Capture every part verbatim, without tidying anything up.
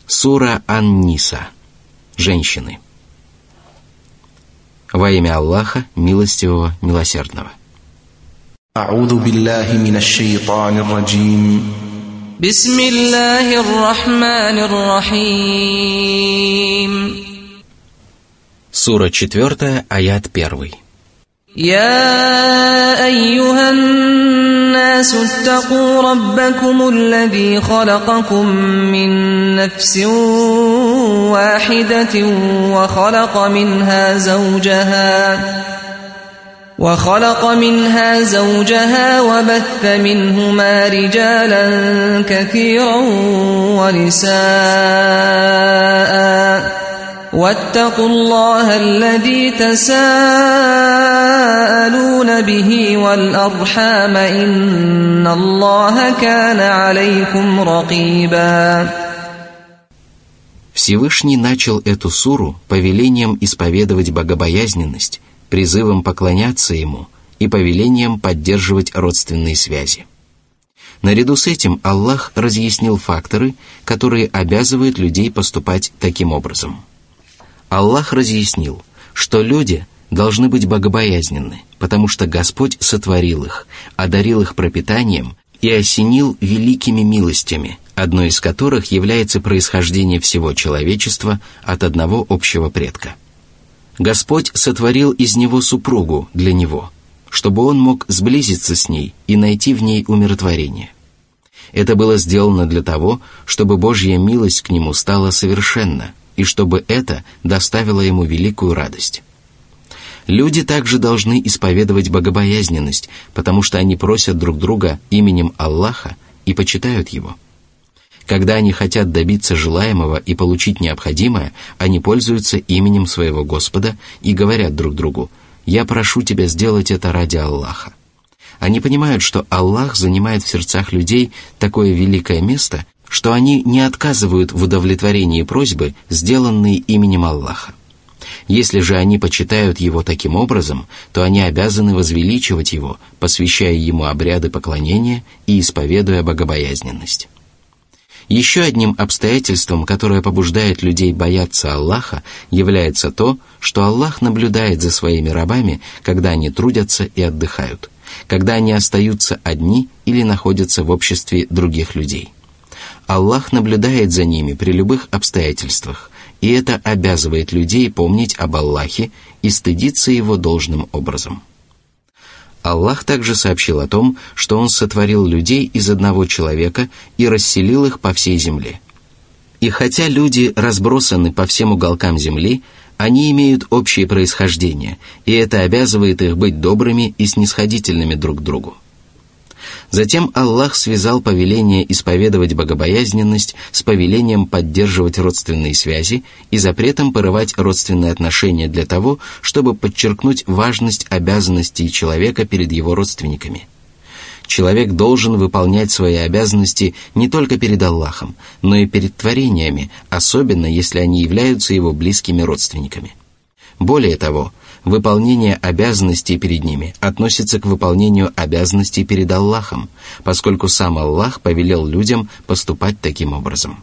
Сура Ан-Ниса. Женщины. Во имя Аллаха, милостивого, милосердного. А'уду биллахи минаш шайтанир раджим. Бисмиллахир рахманир рахим. Сура четвертая, аят первый. يا أيها الناس اتقوا ربكم الذي خلقكم من نفس واحدة وخلق منها زوجها وخلق منها زوجها وبث منهما رجالا كثيرا ونساء واتقوا الله الذي تساءلون به والأرحام إن الله كان عليكم رقيبا. Всевышний начал эту суру повелением исповедовать богобоязненность, призывом поклоняться Ему и повелением поддерживать родственные связи. Наряду с этим Аллах разъяснил факторы, которые обязывают людей поступать таким образом. Аллах разъяснил, что люди должны быть богобоязненны, потому что Господь сотворил их, одарил их пропитанием и осенил великими милостями, одной из которых является происхождение всего человечества от одного общего предка. Господь сотворил из него супругу для него, чтобы он мог сблизиться с ней и найти в ней умиротворение. Это было сделано для того, чтобы Божья милость к нему стала совершенна, и чтобы это доставило ему великую радость. Люди также должны исповедовать богобоязненность, потому что они просят друг друга именем Аллаха и почитают Его. Когда они хотят добиться желаемого и получить необходимое, они пользуются именем своего Господа и говорят друг другу: «Я прошу тебя сделать это ради Аллаха». Они понимают, что Аллах занимает в сердцах людей такое великое место, что они не отказывают в удовлетворении просьбы, сделанной именем Аллаха. Если же они почитают Его таким образом, то они обязаны возвеличивать Его, посвящая Ему обряды поклонения и исповедуя богобоязненность. Еще одним обстоятельством, которое побуждает людей бояться Аллаха, является то, что Аллах наблюдает за своими рабами, когда они трудятся и отдыхают, когда они остаются одни или находятся в обществе других людей. Аллах наблюдает за ними при любых обстоятельствах, и это обязывает людей помнить об Аллахе и стыдиться Его должным образом. Аллах также сообщил о том, что Он сотворил людей из одного человека и расселил их по всей земле. И хотя люди разбросаны по всем уголкам земли, они имеют общее происхождение, и это обязывает их быть добрыми и снисходительными друг к другу. Затем Аллах связал повеление исповедовать богобоязненность с повелением поддерживать родственные связи и запретом порывать родственные отношения для того, чтобы подчеркнуть важность обязанностей человека перед его родственниками. Человек должен выполнять свои обязанности не только перед Аллахом, но и перед творениями, особенно если они являются его близкими родственниками. Более того, выполнение обязанностей перед ними относится к выполнению обязанностей перед Аллахом, поскольку сам Аллах повелел людям поступать таким образом.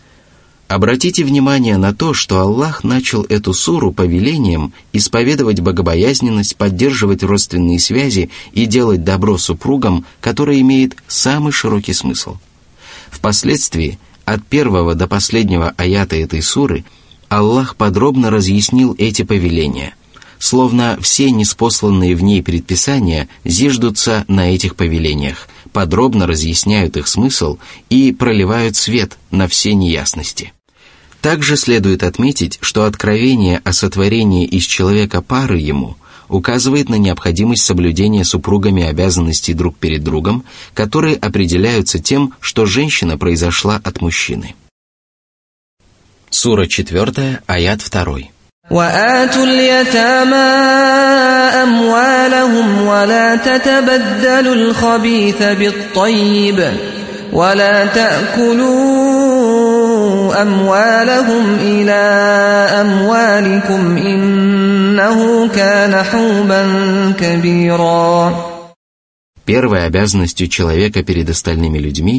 Обратите внимание на то, что Аллах начал эту суру повелением исповедовать богобоязненность, поддерживать родственные связи и делать добро супругам, которое имеет самый широкий смысл. Впоследствии, от первого до последнего аята этой суры, Аллах подробно разъяснил эти повеления, словно все ниспосланные в ней предписания зиждутся на этих повелениях, подробно разъясняют их смысл и проливают свет на все неясности. Также следует отметить, что откровение о сотворении из человека пары ему указывает на необходимость соблюдения супругами обязанностей друг перед другом, которые определяются тем, что женщина произошла от мужчины. Сура четвертая, аят второй. وآتوا اليتامى أموالهم ولا تتبدلوا الخبيث بالطيب ولا تأكلوا أموالهم إلى أموالكم إنه كان حوبا كبيرا. Первой обязанностью человека перед остальными людьми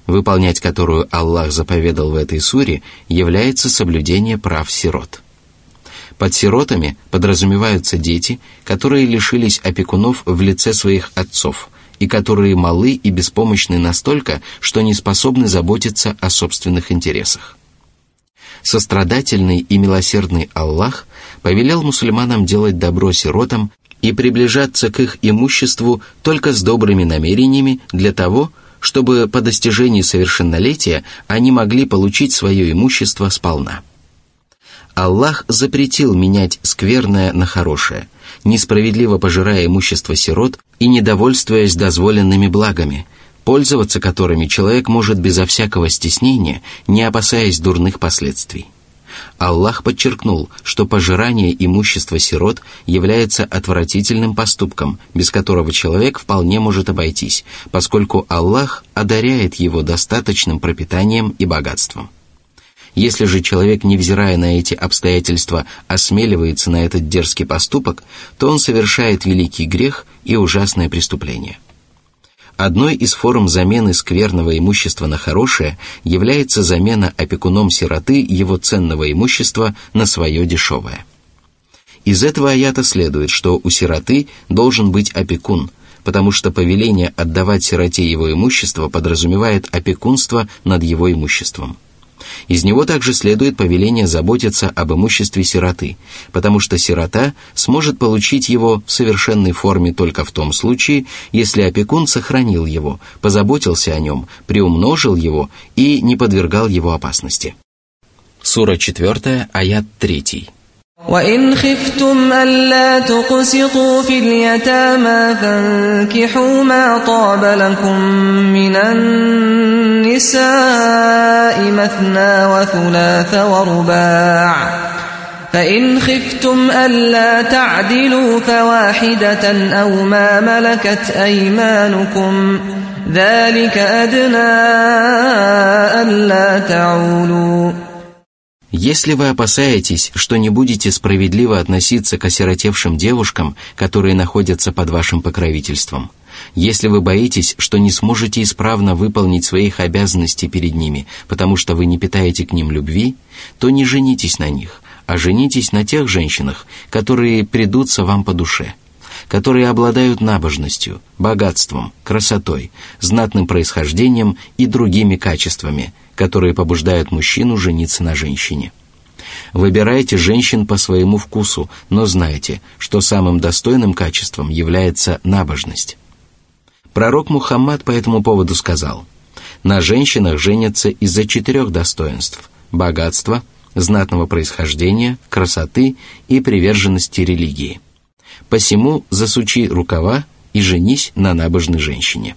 выполнять которую Аллах заповедал в этой суре, является соблюдение прав сирот. Под сиротами подразумеваются дети, которые лишились опекунов в лице своих отцов и которые малы и беспомощны настолько, что не способны заботиться о собственных интересах. Сострадательный и милосердный Аллах повелел мусульманам делать добро сиротам и приближаться к их имуществу только с добрыми намерениями для того, чтобы по достижении совершеннолетия они могли получить свое имущество сполна. Аллах запретил менять скверное на хорошее, несправедливо пожирая имущество сирот и недовольствуясь дозволенными благами, пользоваться которыми человек может безо всякого стеснения, не опасаясь дурных последствий. Аллах подчеркнул, что пожирание имущества сирот является отвратительным поступком, без которого человек вполне может обойтись, поскольку Аллах одаряет его достаточным пропитанием и богатством. Если же человек, невзирая на эти обстоятельства, осмеливается на этот дерзкий поступок, то он совершает великий грех и ужасное преступление. Одной из форм замены скверного имущества на хорошее является замена опекуном сироты его ценного имущества на свое дешевое. Из этого аята следует, что у сироты должен быть опекун, потому что повеление отдавать сироте его имущество подразумевает опекунство над его имуществом. Из него также следует повеление заботиться об имуществе сироты, потому что сирота сможет получить его в совершенной форме только в том случае, если опекун сохранил его, позаботился о нем, приумножил его и не подвергал его опасности. Сура четвёртая, аят третий. وَإِنْ خِفْتُمْ أَلَّا تُقْسِطُوا فِي الْيَتَامَى فَانكِحُوا مَا طَابَ لَكُم مِّنَ النِّسَاءِ مَثْنَى وَثُلَاثَ وَرُبَاعَ فَإِنْ خِفْتُمْ أَلَّا تَعْدِلُوا فَوَاحِدَةً أَوْ مَا مَلَكَتْ أَيْمَانُكُمْ ذَلِكَ أَدْنَى أَلَّا تَعُولُوا. Если вы опасаетесь, что не будете справедливо относиться к осиротевшим девушкам, которые находятся под вашим покровительством, если вы боитесь, что не сможете исправно выполнить своих обязанностей перед ними, потому что вы не питаете к ним любви, то не женитесь на них, а женитесь на тех женщинах, которые придутся вам по душе, которые обладают набожностью, богатством, красотой, знатным происхождением и другими качествами, которые побуждают мужчину жениться на женщине. Выбирайте женщин по своему вкусу, но знайте, что самым достойным качеством является набожность. Пророк Мухаммад по этому поводу сказал: «На женщинах женятся из-за четырех достоинств – богатства, знатного происхождения, красоты и приверженности религии. Посему засучи рукава и женись на набожной женщине».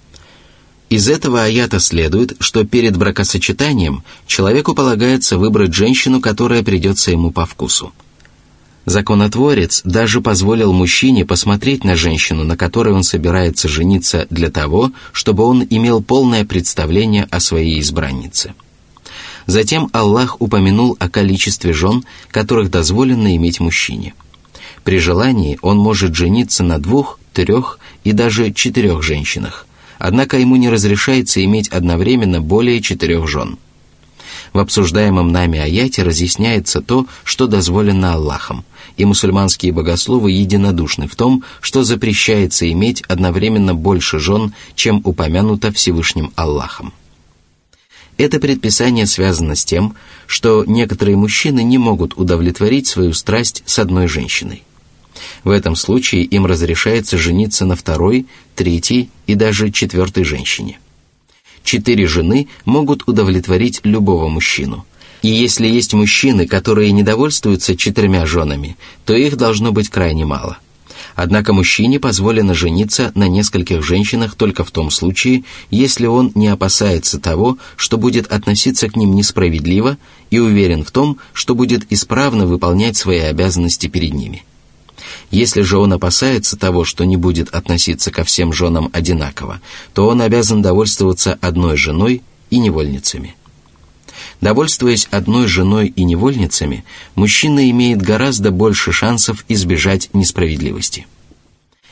Из этого аята следует, что перед бракосочетанием человеку полагается выбрать женщину, которая придется ему по вкусу. Законотворец даже позволил мужчине посмотреть на женщину, на которой он собирается жениться, для того, чтобы он имел полное представление о своей избраннице. Затем Аллах упомянул о количестве жен, которых дозволено иметь мужчине. При желании он может жениться на двух, трех и даже четырех женщинах, однако ему не разрешается иметь одновременно более четырех жен. В обсуждаемом нами аяте разъясняется то, что дозволено Аллахом, и мусульманские богословы единодушны в том, что запрещается иметь одновременно больше жен, чем упомянуто Всевышним Аллахом. Это предписание связано с тем, что некоторые мужчины не могут удовлетворить свою страсть с одной женщиной. В этом случае им разрешается жениться на второй, третьей и даже четвертой женщине. Четыре жены могут удовлетворить любого мужчину. И если есть мужчины, которые недовольствуются четырьмя женами, то их должно быть крайне мало. Однако мужчине позволено жениться на нескольких женщинах только в том случае, если он не опасается того, что будет относиться к ним несправедливо, и уверен в том, что будет исправно выполнять свои обязанности перед ними. Если же он опасается того, что не будет относиться ко всем женам одинаково, то он обязан довольствоваться одной женой и невольницами. Довольствуясь одной женой и невольницами, мужчина имеет гораздо больше шансов избежать несправедливости.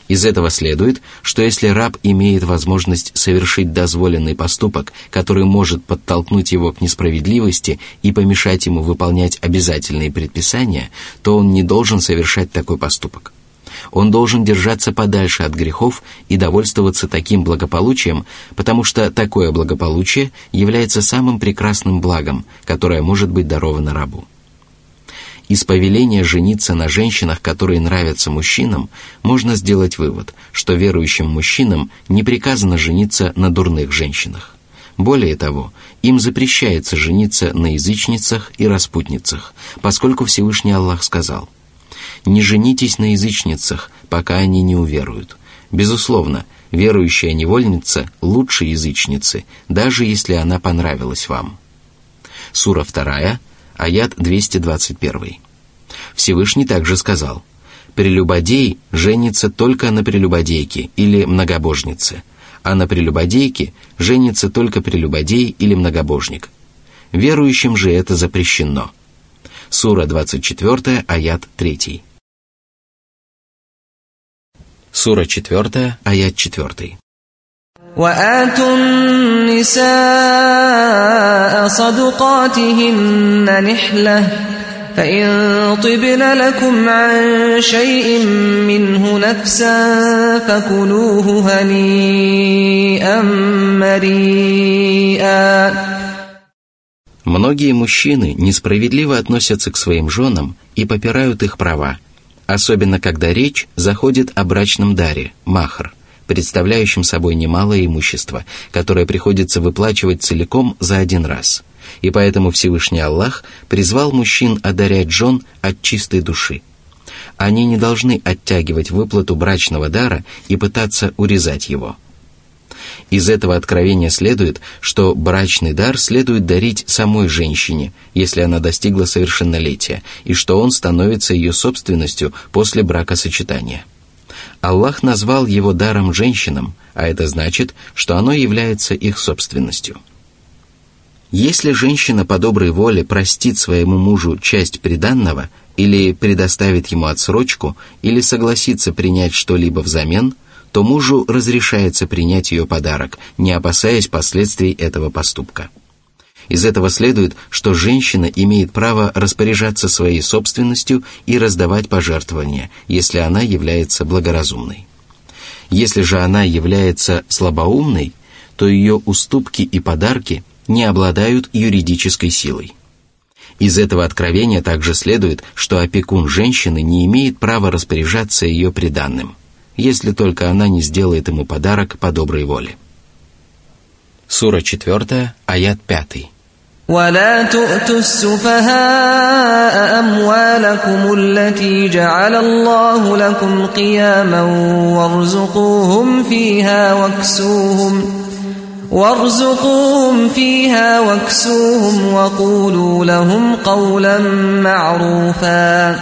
Из этого следует, что если раб имеет возможность совершить дозволенный поступок, который может подтолкнуть его к несправедливости и помешать ему выполнять обязательные предписания, то он не должен совершать такой поступок. Он должен держаться подальше от грехов и довольствоваться таким благополучием, потому что такое благополучие является самым прекрасным благом, которое может быть даровано рабу. Из повеления жениться на женщинах, которые нравятся мужчинам, можно сделать вывод, что верующим мужчинам не приказано жениться на дурных женщинах. Более того, им запрещается жениться на язычницах и распутницах, поскольку Всевышний Аллах сказал: «Не женитесь на язычницах, пока они не уверуют. Безусловно, верующая невольница лучше язычницы, даже если она понравилась вам». Сура вторая, аят двести двадцать один. Всевышний также сказал: «Прелюбодей женится только на прелюбодейке или многобожнице, а на прелюбодейке женится только прелюбодей или многобожник. Верующим же это запрещено». Сура двадцать четыре, аят три. Сура четыре, аят четыре. وآتوا النساء صدقاتهن نحلة فإن طبن لكم عن شيء منه نفسا فكلوه هنيئا مريئا. Многие мужчины несправедливо относятся к своим женам и попирают их права, особенно когда речь заходит о брачном даре, махр, представляющим собой немалое имущество, которое приходится выплачивать целиком за один раз. И поэтому Всевышний Аллах призвал мужчин одарять жен от чистой души. Они не должны оттягивать выплату брачного дара и пытаться урезать его. Из этого откровения следует, что брачный дар следует дарить самой женщине, если она достигла совершеннолетия, и что он становится ее собственностью после бракосочетания. Аллах назвал его даром женщинам, а это значит, что оно является их собственностью. Если женщина по доброй воле простит своему мужу часть приданного, или предоставит ему отсрочку, или согласится принять что-либо взамен, то мужу разрешается принять ее подарок, не опасаясь последствий этого поступка. Из этого следует, что женщина имеет право распоряжаться своей собственностью и раздавать пожертвования, если она является благоразумной. Если же она является слабоумной, то ее уступки и подарки не обладают юридической силой. Из этого откровения также следует, что опекун женщины не имеет права распоряжаться ее приданным, если только она не сделает ему подарок по доброй воле. Сура четыре, аят пять. ولا تؤتوا السفهاء أموالكم التي جعل الله لكم قياما وارزقوهم فيها واكسوهم وارزقوهم فيها واكسوهم وقولوا لهم قولا معروفا.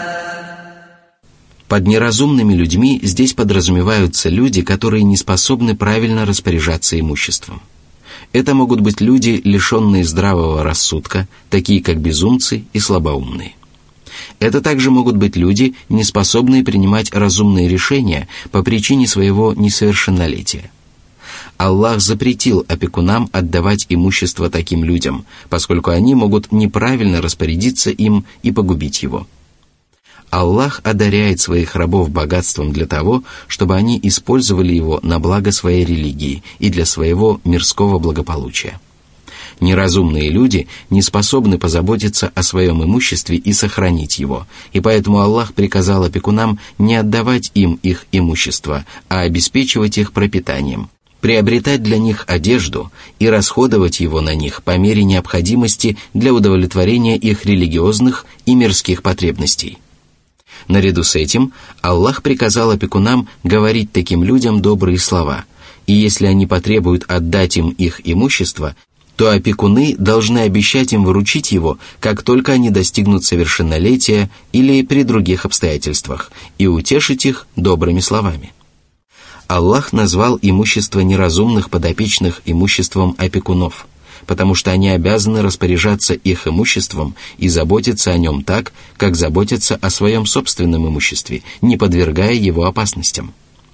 Под неразумными людьми здесь подразумеваются люди, которые не способны правильно распоряжаться имуществом. Это могут быть люди, лишенные здравого рассудка, такие как безумцы и слабоумные. Это также могут быть люди, не способные принимать разумные решения по причине своего несовершеннолетия. Аллах запретил опекунам отдавать имущество таким людям, поскольку они могут неправильно распорядиться им и погубить его. Аллах одаряет своих рабов богатством для того, чтобы они использовали его на благо своей религии и для своего мирского благополучия. Неразумные люди не способны позаботиться о своем имуществе и сохранить его, и поэтому Аллах приказал опекунам не отдавать им их имущество, а обеспечивать их пропитанием, приобретать для них одежду и расходовать его на них по мере необходимости для удовлетворения их религиозных и мирских потребностей. Наряду с этим Аллах приказал опекунам говорить таким людям добрые слова, и если они потребуют отдать им их имущество, то опекуны должны обещать им выручить его, как только они достигнут совершеннолетия или при других обстоятельствах, и утешить их добрыми словами. Аллах назвал имущество неразумных подопечных имуществом опекунов, потому что они обязаны распоряжаться их имуществом и заботиться о нем так, как заботятся о своем собственном имуществе, не подвергая его опасностям.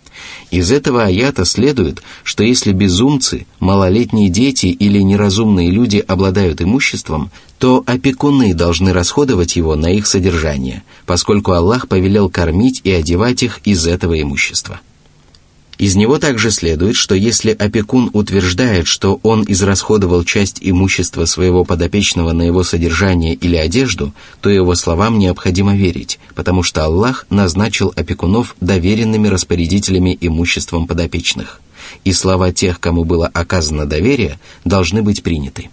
Из этого аята следует, что если безумцы, малолетние дети или неразумные люди обладают имуществом, то опекуны должны расходовать его на их содержание, поскольку Аллах повелел кормить и одевать их из этого имущества. Из него также следует, что если опекун утверждает, что он израсходовал часть имущества своего подопечного на его содержание или одежду, то его словам необходимо верить, потому что Аллах назначил опекунов доверенными распорядителями имуществом подопечных, и слова тех, кому было оказано доверие, должны быть приняты.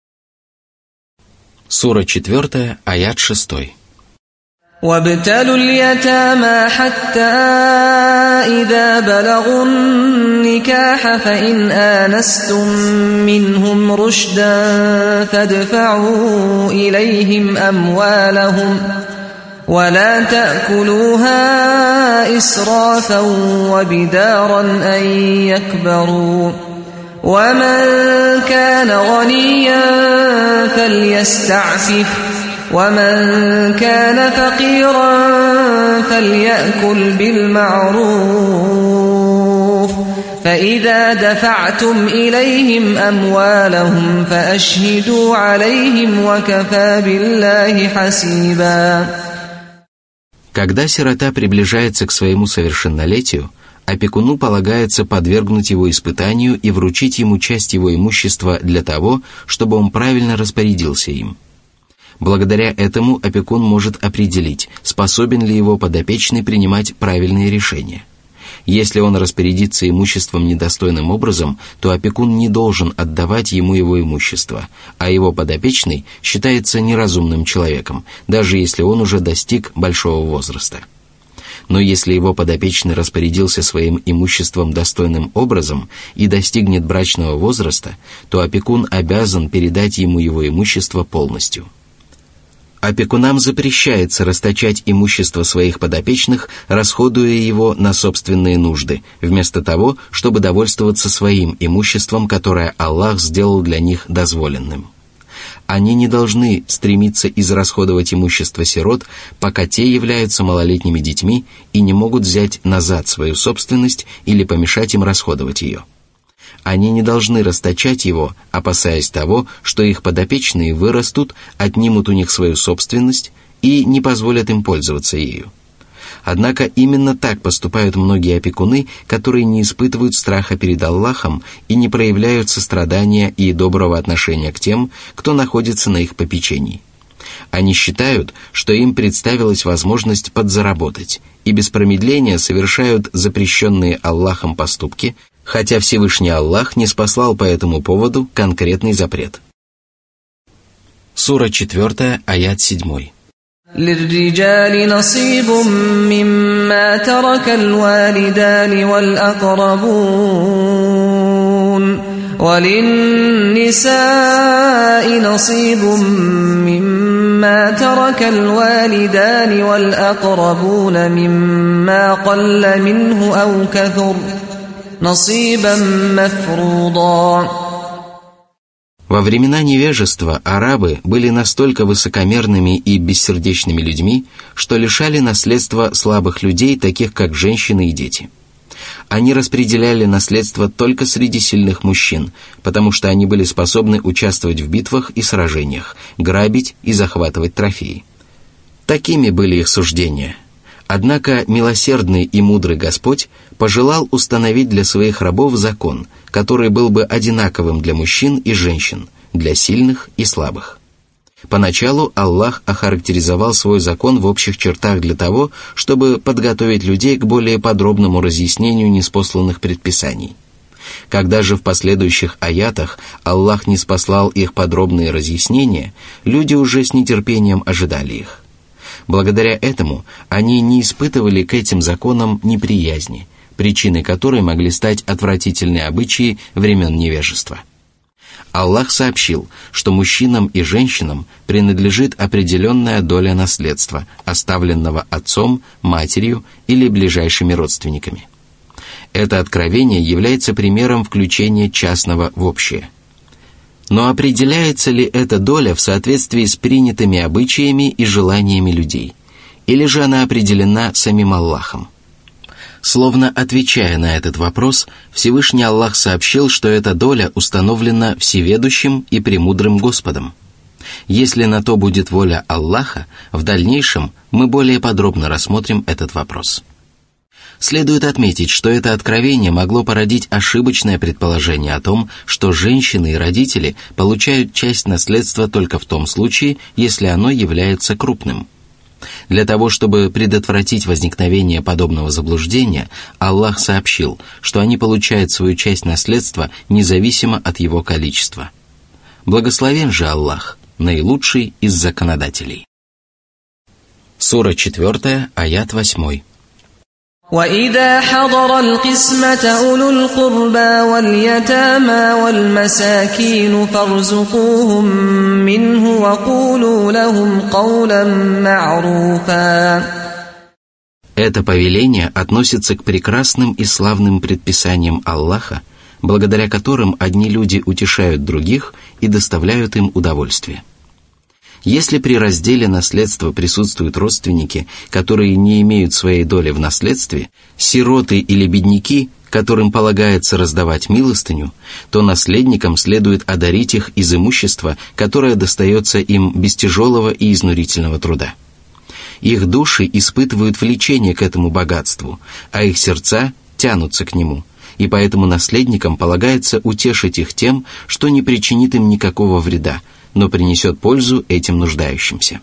Сура четвёртая, аят шестой. وابتلوا اليتامى حتى إذا بلغوا النكاح فإن آنستم منهم رشدا فادفعوا إليهم أموالهم ولا تأكلوها إسرافا وبدارا أن يكبروا ومن كان غنيا فليستعفف ومن كان فقيرا فليأكل بالمعروف فإذا دفعتم إليهم أموالهم فأشهدوا عليهم وكفى بالله حسيبا. Когда сирота приближается к своему совершеннолетию, опекуну полагается подвергнуть его испытанию и вручить ему часть его имущества для того, чтобы он правильно распорядился им. Благодаря этому опекун может определить, способен ли его подопечный принимать правильные решения. Если он распорядится имуществом недостойным образом, то опекун не должен отдавать ему его имущество, а его подопечный считается неразумным человеком, даже если он уже достиг большого возраста. Но если его подопечный распорядился своим имуществом достойным образом и достигнет брачного возраста, то опекун обязан передать ему его имущество полностью. Опекунам запрещается расточать имущество своих подопечных, расходуя его на собственные нужды, вместо того, чтобы довольствоваться своим имуществом, которое Аллах сделал для них дозволенным. Они не должны стремиться израсходовать имущество сирот, пока те являются малолетними детьми и не могут взять назад свою собственность или помешать им расходовать ее. Они не должны расточать его, опасаясь того, что их подопечные вырастут, отнимут у них свою собственность и не позволят им пользоваться ею. Однако именно так поступают многие опекуны, которые не испытывают страха перед Аллахом и не проявляют сострадания и доброго отношения к тем, кто находится на их попечении. Они считают, что им представилась возможность подзаработать, и без промедления совершают запрещенные Аллахом поступки, хотя Всевышний Аллах не спаслал по этому поводу конкретный запрет. Сура четвёртая, аят седьмой. للرجال نصيب مما ترك الوالدان والأقربون وللنساء نصيب مما ترك الوالدان والأقربون مما قل منه أو كثر نصيبا مفروضا. Во времена невежества арабы были настолько высокомерными и бессердечными людьми, что лишали наследства слабых людей, таких как женщины и дети. Они распределяли наследство только среди сильных мужчин, потому что они были способны участвовать в битвах и сражениях, грабить и захватывать трофеи. Такими были их суждения. Однако милосердный и мудрый Господь пожелал установить для своих рабов закон, который был бы одинаковым для мужчин и женщин, для сильных и слабых. Поначалу Аллах охарактеризовал свой закон в общих чертах для того, чтобы подготовить людей к более подробному разъяснению ниспосланных предписаний. Когда же в последующих аятах Аллах ниспослал их подробные разъяснения, люди уже с нетерпением ожидали их. Благодаря этому они не испытывали к этим законам неприязни, причиной которой могли стать отвратительные обычаи времен невежества. Аллах сообщил, что мужчинам и женщинам принадлежит определенная доля наследства, оставленного отцом, матерью или ближайшими родственниками. Это откровение является примером включения частного в общее. Но определяется ли эта доля в соответствии с принятыми обычаями и желаниями людей? Или же она определена самим Аллахом? Словно отвечая на этот вопрос, Всевышний Аллах сообщил, что эта доля установлена всеведущим и премудрым Господом. Если на то будет воля Аллаха, в дальнейшем мы более подробно рассмотрим этот вопрос. Следует отметить, что это откровение могло породить ошибочное предположение о том, что женщины и родители получают часть наследства только в том случае, если оно является крупным. Для того, чтобы предотвратить возникновение подобного заблуждения, Аллах сообщил, что они получают свою часть наследства независимо от его количества. Благословен же Аллах, наилучший из законодателей. Сура четвертая, аят восьмой. وَإِذَا حَضَرَ الْقِسْمَةَ أُولُو الْقُرْبَى وَالْيَتَامَى وَالْمَسَاكِينُ فَارْزُقُوهُم مِّنْهُ وَقُولُوا لَهُمْ قَوْلًا مَّعْرُوفًا. Это повеление относится к прекрасным и славным предписаниям Аллаха, благодаря которым одни люди утешают других и доставляют им удовольствие. Если при разделе наследства присутствуют родственники, которые не имеют своей доли в наследстве, сироты или бедняки, которым полагается раздавать милостыню, то наследникам следует одарить их из имущества, которое достается им без тяжелого и изнурительного труда. Их души испытывают влечение к этому богатству, а их сердца тянутся к нему, и поэтому наследникам полагается утешить их тем, что не причинит им никакого вреда, но принесет пользу этим нуждающимся.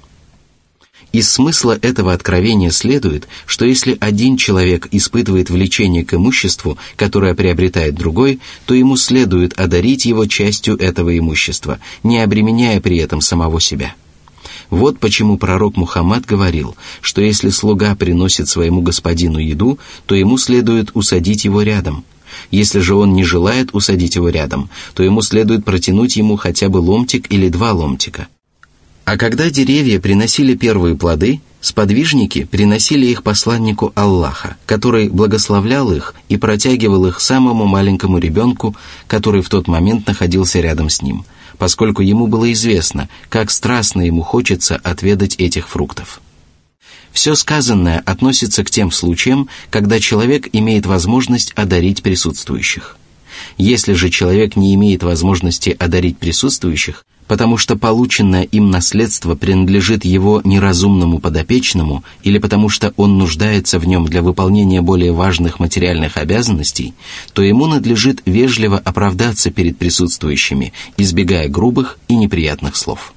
Из смысла этого откровения следует, что если один человек испытывает влечение к имуществу, которое приобретает другой, то ему следует одарить его частью этого имущества, не обременяя при этом самого себя. Вот почему пророк Мухаммад говорил, что если слуга приносит своему господину еду, то ему следует усадить его рядом. Если же он не желает усадить его рядом, то ему следует протянуть ему хотя бы ломтик или два ломтика. А когда деревья приносили первые плоды, сподвижники приносили их посланнику Аллаха, который благословлял их и протягивал их самому маленькому ребенку, который в тот момент находился рядом с ним, поскольку ему было известно, как страстно ему хочется отведать этих фруктов. Все сказанное относится к тем случаям, когда человек имеет возможность одарить присутствующих. Если же человек не имеет возможности одарить присутствующих, потому что полученное им наследство принадлежит его неразумному подопечному или потому что он нуждается в нем для выполнения более важных материальных обязанностей, то ему надлежит вежливо оправдаться перед присутствующими, избегая грубых и неприятных слов.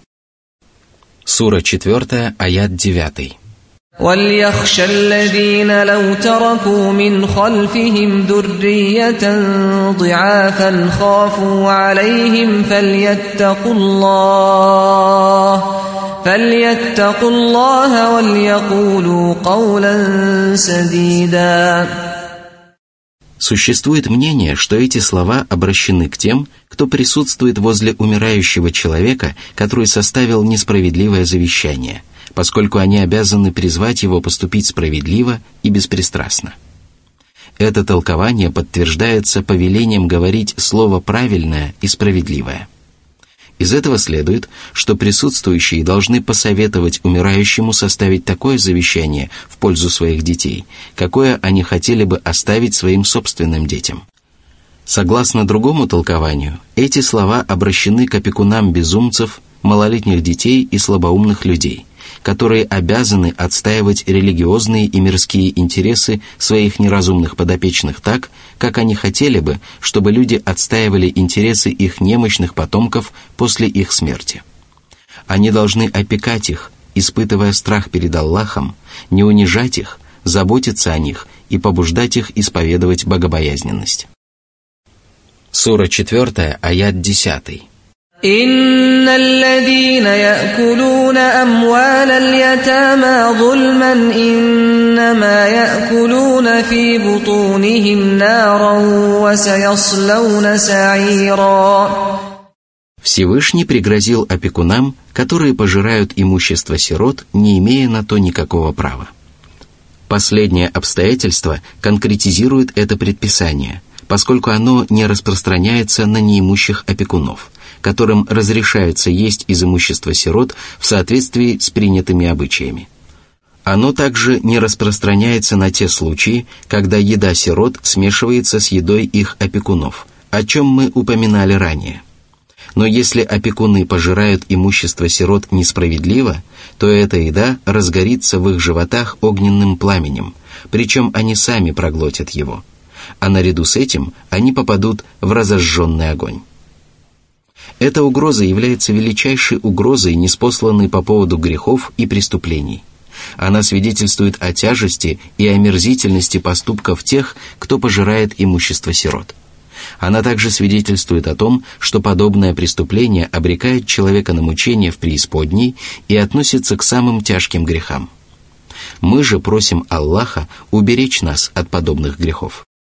Сура четвертая, аят девятый. وَلْيَخْشَ الَّذِينَ لَوْ تَرَكُوا مِنْ خَلْفِهِمْ ذُرِّيَّةً ضِعَافًا خَافُوا عَلَيْهِمْ فَلْيَتَّقُوا اللَّهَ فَلْيَتَّقُوا اللَّهَ وَلْيَقُولُوا قَوْلًا سَدِيدًا. Существует мнение, что эти слова обращены к тем, кто присутствует возле умирающего человека, который составил несправедливое завещание, поскольку они обязаны призвать его поступить справедливо и беспристрастно. Это толкование подтверждается повелением говорить слово правильное и справедливое. Из этого следует, что присутствующие должны посоветовать умирающему составить такое завещание в пользу своих детей, какое они хотели бы оставить своим собственным детям. Согласно другому толкованию, эти слова обращены к опекунам безумцев, малолетних детей и слабоумных людей, которые обязаны отстаивать религиозные и мирские интересы своих неразумных подопечных так, как они хотели бы, чтобы люди отстаивали интересы их немощных потомков после их смерти. Они должны опекать их, испытывая страх перед Аллахом, не унижать их, заботиться о них и побуждать их исповедовать богобоязненность. Сура четвертая, аят десятый. إن الذين يأكلون أموال اليتامى ظلما إنما يأكلون في بطونهم نارا وسيصلون سعيرا. Всевышний пригрозил опекунам, которые пожирают имущество сирот, не имея на то никакого права. Последнее обстоятельство конкретизирует это предписание, поскольку оно не распространяется на неимущих опекунов, которым разрешается есть из имущества сирот в соответствии с принятыми обычаями. Оно также не распространяется на те случаи, когда еда сирот смешивается с едой их опекунов, о чем мы упоминали ранее. Но если опекуны пожирают имущество сирот несправедливо, то эта еда разгорится в их животах огненным пламенем, причем они сами проглотят его, а наряду с этим они попадут в разожженный огонь. Эта угроза является величайшей угрозой, ниспосланной по поводу грехов и преступлений. Она свидетельствует о тяжести и омерзительности поступков тех, кто пожирает имущество сирот. Она также свидетельствует о том, что подобное преступление обрекает человека на мучения в преисподней и относится к самым тяжким грехам. Мы же просим Аллаха уберечь нас от подобных грехов.